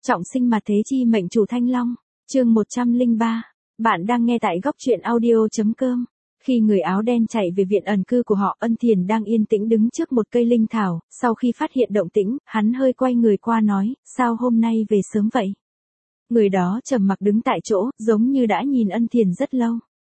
Trọng sinh mà thế chi mệnh chủ Thanh Long, chương 103. Bạn đang nghe tại góc truyện audio.com. Khi người áo đen chạy về viện ẩn cư của họ, Ân Thiền đang yên tĩnh đứng trước một cây linh thảo, sau khi phát hiện động tĩnh, hắn hơi quay người qua nói, sao hôm nay về sớm vậy? Người đó trầm mặc đứng tại chỗ, giống như đã nhìn Ân Thiền rất lâu.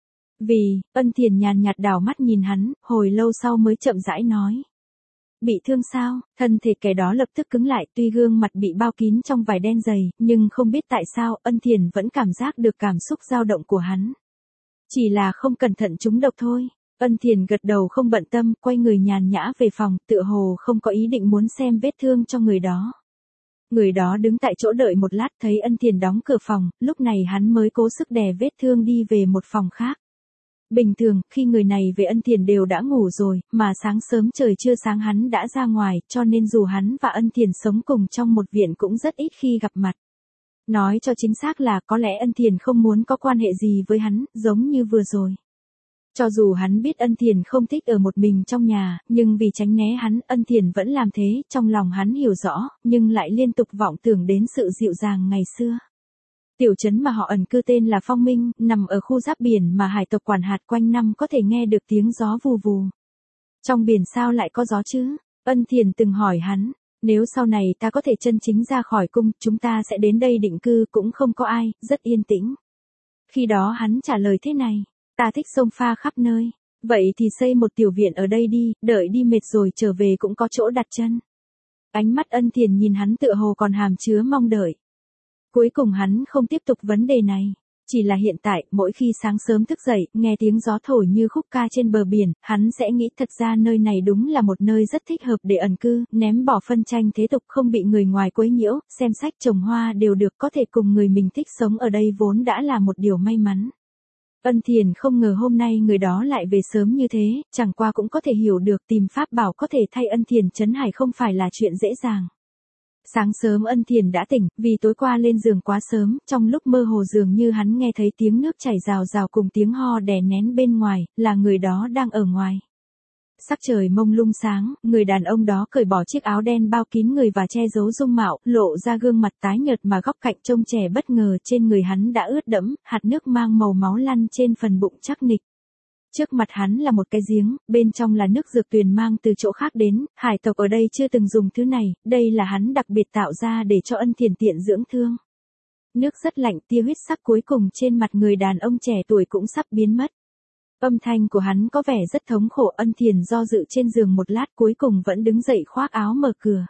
Ân Thiền nhàn nhạt đảo mắt nhìn hắn, hồi lâu sau mới chậm rãi nói. Bị thương sao? Thân thể kẻ đó lập tức cứng lại, tuy gương mặt bị bao kín trong vải đen dày, nhưng không biết tại sao, Ân Thiền vẫn cảm giác được cảm xúc dao động của hắn. Chỉ là không cẩn thận trúng độc thôi. Ân Thiền gật đầu không bận tâm, quay người nhàn nhã về phòng, tựa hồ không có ý định muốn xem vết thương cho người đó. Người đó đứng tại chỗ đợi một lát, thấy Ân Thiền đóng cửa phòng, lúc này hắn mới cố sức đè vết thương đi về một phòng khác. Bình thường, khi người này về Ân Thiền đều đã ngủ rồi, mà sáng sớm trời chưa sáng hắn đã ra ngoài, cho nên dù hắn và Ân Thiền sống cùng trong một viện cũng rất ít khi gặp mặt. Nói cho chính xác là có lẽ Ân Thiền không muốn có quan hệ gì với hắn, giống như vừa rồi. Cho dù hắn biết Ân Thiền không thích ở một mình trong nhà, nhưng vì tránh né hắn, Ân Thiền vẫn làm thế, trong lòng hắn hiểu rõ, nhưng lại liên tục vọng tưởng đến sự dịu dàng ngày xưa. Tiểu trấn mà họ ẩn cư tên là Phong Minh, nằm ở khu giáp biển mà hải tộc quản hạt, quanh năm có thể nghe được tiếng gió vù vù. Trong biển sao lại có gió chứ? Ân Thiền từng hỏi hắn, nếu sau này ta có thể chân chính ra khỏi cung, chúng ta sẽ đến đây định cư, cũng không có ai, rất yên tĩnh. Khi đó hắn trả lời thế này, ta thích sông pha khắp nơi, vậy thì xây một tiểu viện ở đây đi, đợi đi mệt rồi trở về cũng có chỗ đặt chân. Ánh mắt Ân Thiền nhìn hắn tựa hồ còn hàm chứa mong đợi. Cuối cùng hắn không tiếp tục vấn đề này, chỉ là hiện tại, mỗi khi sáng sớm thức dậy, nghe tiếng gió thổi như khúc ca trên bờ biển, hắn sẽ nghĩ thật ra nơi này đúng là một nơi rất thích hợp để ẩn cư, ném bỏ phân tranh thế tục, không bị người ngoài quấy nhiễu, xem sách trồng hoa đều được, có thể cùng người mình thích sống ở đây vốn đã là một điều may mắn. Ân Thiền không ngờ hôm nay người đó lại về sớm như thế, chẳng qua cũng có thể hiểu được tìm pháp bảo có thể thay Ân Thiền trấn hải không phải là chuyện dễ dàng. Sáng sớm Ân Thiền đã tỉnh, vì tối qua lên giường quá sớm, trong lúc mơ hồ dường như hắn nghe thấy tiếng nước chảy rào rào cùng tiếng ho đè nén bên ngoài, là người đó đang ở ngoài. Sắc trời mông lung sáng, người đàn ông đó cởi bỏ chiếc áo đen bao kín người và che giấu dung mạo, lộ ra gương mặt tái nhợt mà góc cạnh trông trẻ bất ngờ, trên người hắn đã ướt đẫm, hạt nước mang màu máu lăn trên phần bụng chắc nịch. Trước mặt hắn là một cái giếng, bên trong là nước dược tuyền mang từ chỗ khác đến, hải tộc ở đây chưa từng dùng thứ này, đây là hắn đặc biệt tạo ra để cho Ân Thiền tiện dưỡng thương. Nước rất lạnh, tia huyết sắc cuối cùng trên mặt người đàn ông trẻ tuổi cũng sắp biến mất. Âm thanh của hắn có vẻ rất thống khổ. Ân Thiền do dự trên giường một lát, cuối cùng vẫn đứng dậy khoác áo mở cửa.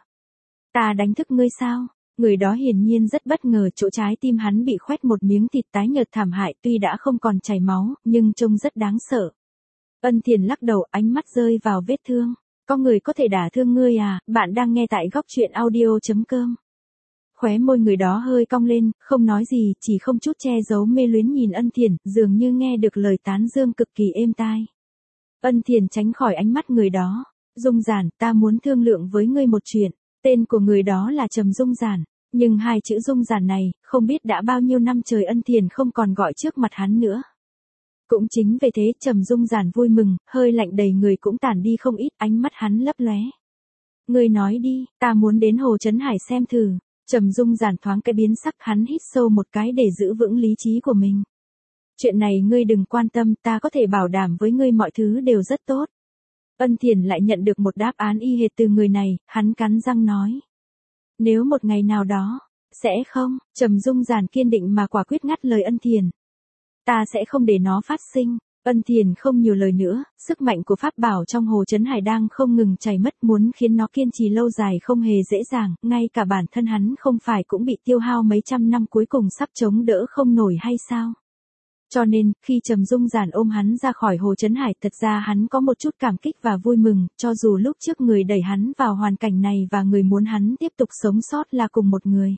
Ta đánh thức ngươi sao? Người đó hiển nhiên rất bất ngờ, chỗ trái tim hắn bị khoét một miếng thịt tái nhợt thảm hại, tuy đã không còn chảy máu, nhưng trông rất đáng sợ. Ân Thiền lắc đầu, ánh mắt rơi vào vết thương. Có người có thể đả thương ngươi à? Bạn đang nghe tại góc truyện audio.com. Khóe môi người đó hơi cong lên, không nói gì, chỉ không chút che giấu mê luyến nhìn Ân Thiền, dường như nghe được lời tán dương cực kỳ êm tai. Ân Thiền tránh khỏi ánh mắt người đó. Dung Giản, ta muốn thương lượng với ngươi một chuyện. Tên của người đó là Trầm Dung Giản, nhưng hai chữ Dung Giản này, không biết đã bao nhiêu năm trời Ân Thiền không còn gọi trước mặt hắn nữa. Cũng chính vì thế Trầm Dung Giản vui mừng, hơi lạnh đầy người cũng tản đi không ít, ánh mắt hắn lấp lóe. Ngươi nói đi, ta muốn đến Hồ Trấn Hải xem thử. Trầm Dung Giản thoáng cái biến sắc, hắn hít sâu một cái để giữ vững lý trí của mình. Chuyện này ngươi đừng quan tâm, ta có thể bảo đảm với ngươi mọi thứ đều rất tốt. Ân Thiền lại nhận được một đáp án y hệt từ người này, hắn cắn răng nói. Nếu một ngày nào đó, sẽ không, Trầm Dung Giản kiên định mà quả quyết ngắt lời Ân Thiền. Ta sẽ không để nó phát sinh. Ân Thiền không nhiều lời nữa, sức mạnh của pháp bảo trong Hồ Trấn Hải đang không ngừng chảy mất, muốn khiến nó kiên trì lâu dài không hề dễ dàng, ngay cả bản thân hắn không phải cũng bị tiêu hao mấy trăm năm cuối cùng sắp chống đỡ không nổi hay sao? Cho nên, khi Trầm Dung Giản ôm hắn ra khỏi Hồ Trấn Hải, thật ra hắn có một chút cảm kích và vui mừng, cho dù lúc trước người đẩy hắn vào hoàn cảnh này và người muốn hắn tiếp tục sống sót là cùng một người.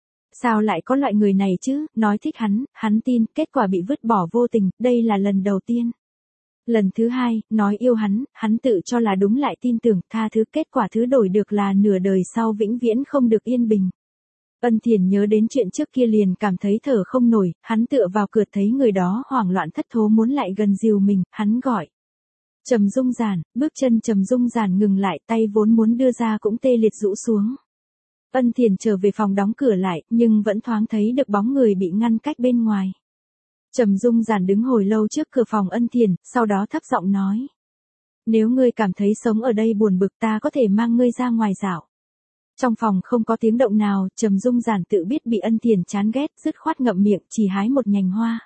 Sao lại có loại người này chứ, nói thích hắn tin, kết quả bị vứt bỏ vô tình, đây là lần đầu tiên. Lần thứ hai, nói yêu hắn tự cho là đúng lại tin tưởng, tha thứ, kết quả thứ đổi được là nửa đời sau vĩnh viễn không được yên bình. Ân Thiền nhớ đến chuyện trước kia liền cảm thấy thở không nổi, hắn tựa vào cửa thấy người đó hoảng loạn thất thố muốn lại gần dìu mình, hắn gọi. Trầm Dung Giản, bước chân Trầm Dung Giản ngừng lại, tay vốn muốn đưa ra cũng tê liệt rũ xuống. Ân Thiền trở về phòng đóng cửa lại, nhưng vẫn thoáng thấy được bóng người bị ngăn cách bên ngoài. Trầm Dung Giản đứng hồi lâu trước cửa phòng Ân Thiền, sau đó thấp giọng nói. Nếu ngươi cảm thấy sống ở đây buồn bực ta có thể mang ngươi ra ngoài dạo. Trong phòng không có tiếng động nào, Trầm Dung Giản tự biết bị Ân Thiền chán ghét, dứt khoát ngậm miệng chỉ hái một nhành hoa.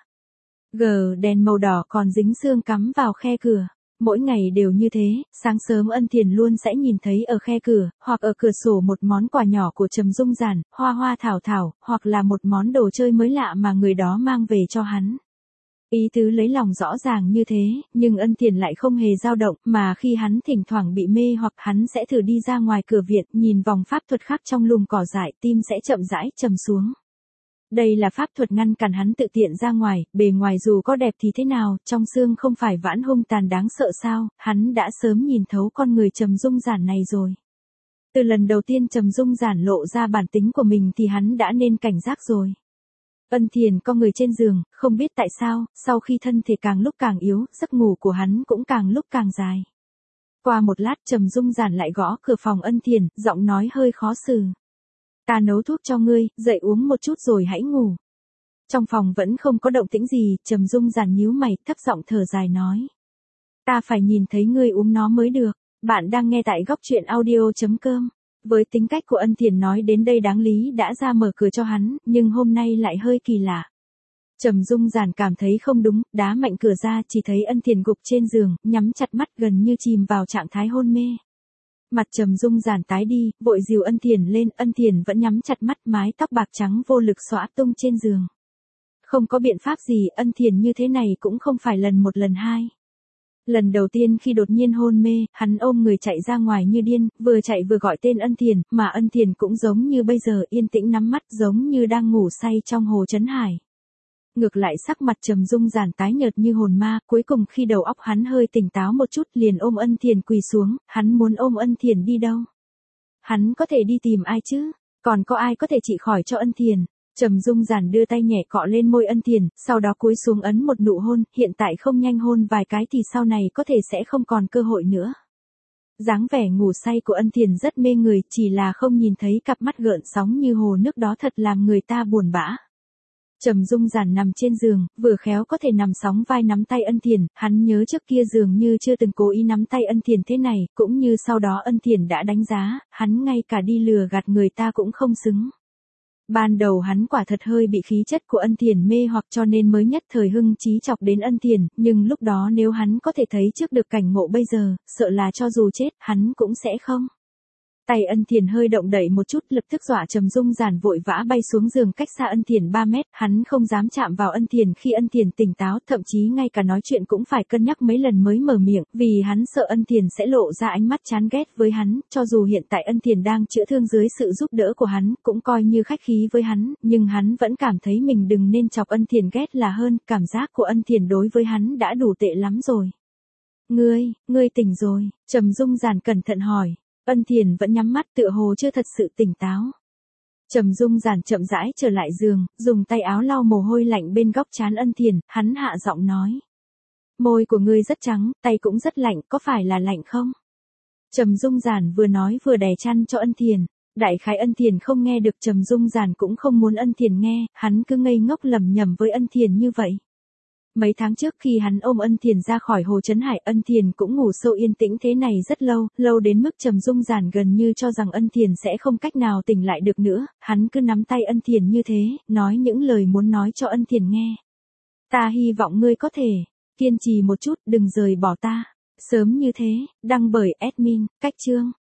Đèn màu đỏ còn dính xương cắm vào khe cửa. Mỗi ngày đều như thế, sáng sớm Ân Thiền luôn sẽ nhìn thấy ở khe cửa, hoặc ở cửa sổ một món quà nhỏ của Trầm Dung Giản, hoa hoa thảo thảo, hoặc là một món đồ chơi mới lạ mà người đó mang về cho hắn. Ý tứ lấy lòng rõ ràng như thế, nhưng Ân Thiền lại không hề dao động, mà khi hắn thỉnh thoảng bị mê hoặc hắn sẽ thử đi ra ngoài cửa viện, nhìn vòng pháp thuật khác trong lùm cỏ dại, tim sẽ chậm rãi trầm xuống. Đây là pháp thuật ngăn cản hắn tự tiện ra ngoài, bề ngoài dù có đẹp thì thế nào, trong xương không phải vãn hung tàn đáng sợ sao, hắn đã sớm nhìn thấu con người Trầm Dung Giản này rồi. Từ lần đầu tiên Trầm Dung Giản lộ ra bản tính của mình thì hắn đã nên cảnh giác rồi. Ân Thiền co người trên giường, không biết tại sao, sau khi thân thể càng lúc càng yếu, giấc ngủ của hắn cũng càng lúc càng dài. Qua một lát Trầm Dung Giản lại gõ cửa phòng Ân Thiền, giọng nói hơi khó xử. Ta nấu thuốc cho ngươi, dậy uống một chút rồi hãy ngủ. Trong phòng vẫn không có động tĩnh gì, Trầm Dung Giản nhíu mày, thấp giọng thở dài nói. Ta phải nhìn thấy ngươi uống nó mới được. Bạn đang nghe tại góc truyện audio.com. Với tính cách của Ân Thiền nói đến đây đáng lý đã ra mở cửa cho hắn, nhưng hôm nay lại hơi kỳ lạ. Trầm Dung Giản cảm thấy không đúng, đá mạnh cửa ra chỉ thấy Ân Thiền gục trên giường, nhắm chặt mắt gần như chìm vào trạng thái hôn mê. Mặt Trầm Dung Giản tái đi, vội dìu Ân Thiền lên, Ân Thiền vẫn nhắm chặt mắt, mái tóc bạc trắng vô lực xõa tung trên giường. Không có biện pháp gì, Ân Thiền như thế này cũng không phải lần một lần hai. Lần đầu tiên khi đột nhiên hôn mê, hắn ôm người chạy ra ngoài như điên, vừa chạy vừa gọi tên Ân Thiền, mà Ân Thiền cũng giống như bây giờ yên tĩnh nắm mắt giống như đang ngủ say trong hồ Trấn Hải. Ngược lại sắc mặt Trầm Dung Giản tái nhợt như hồn ma, cuối cùng khi đầu óc hắn hơi tỉnh táo một chút liền ôm Ân Thiền quỳ xuống, hắn muốn ôm Ân Thiền đi đâu? Hắn có thể đi tìm ai chứ? Còn có ai có thể trị khỏi cho Ân Thiền? Trầm Dung Giản đưa tay nhẹ cọ lên môi Ân Thiền, sau đó cúi xuống ấn một nụ hôn, hiện tại không nhanh hôn vài cái thì sau này có thể sẽ không còn cơ hội nữa. Dáng vẻ ngủ say của Ân Thiền rất mê người, chỉ là không nhìn thấy cặp mắt gợn sóng như hồ nước đó thật làm người ta buồn bã. Trầm Dung Giản nằm trên giường, vừa khéo có thể nằm sóng vai nắm tay Ân Thiền, hắn nhớ trước kia dường như chưa từng cố ý nắm tay Ân Thiền thế này, cũng như sau đó Ân Thiền đã đánh giá, hắn ngay cả đi lừa gạt người ta cũng không xứng. Ban đầu hắn quả thật hơi bị khí chất của Ân Thiền mê hoặc cho nên mới nhất thời hưng trí chọc đến Ân Thiền, nhưng lúc đó nếu hắn có thể thấy trước được cảnh ngộ bây giờ, sợ là cho dù chết, hắn cũng sẽ không. Tay Ân Thiền hơi động đậy một chút, lập tức dọa Trầm Dung Giản vội vã bay xuống giường cách xa Ân Thiền 3 mét, hắn không dám chạm vào Ân Thiền khi Ân Thiền tỉnh táo, thậm chí ngay cả nói chuyện cũng phải cân nhắc mấy lần mới mở miệng, vì hắn sợ Ân Thiền sẽ lộ ra ánh mắt chán ghét với hắn, cho dù hiện tại Ân Thiền đang chữa thương dưới sự giúp đỡ của hắn, cũng coi như khách khí với hắn, nhưng hắn vẫn cảm thấy mình đừng nên chọc Ân Thiền ghét là hơn, cảm giác của Ân Thiền đối với hắn đã đủ tệ lắm rồi. Ngươi tỉnh rồi, Trầm Dung Giản cẩn thận hỏi. Ân Thiền vẫn nhắm mắt tựa hồ chưa thật sự tỉnh táo. Trầm Dung Giản chậm rãi trở lại giường, dùng tay áo lau mồ hôi lạnh bên góc trán Ân Thiền, hắn hạ giọng nói. Môi của ngươi rất trắng, tay cũng rất lạnh, có phải là lạnh không? Trầm Dung Giản vừa nói vừa đè chăn cho Ân Thiền. Đại khái Ân Thiền không nghe được, Trầm Dung Giản cũng không muốn Ân Thiền nghe, hắn cứ ngây ngốc lẩm nhẩm với Ân Thiền như vậy. Mấy tháng trước khi hắn ôm Ân Thiền ra khỏi hồ Trấn Hải, Ân Thiền cũng ngủ sâu yên tĩnh thế này rất lâu, lâu đến mức Trầm Dung Giản gần như cho rằng Ân Thiền sẽ không cách nào tỉnh lại được nữa, hắn cứ nắm tay Ân Thiền như thế, nói những lời muốn nói cho Ân Thiền nghe. Ta hy vọng ngươi có thể kiên trì một chút, đừng rời bỏ ta. Sớm như thế, đăng bởi admin, cách chương.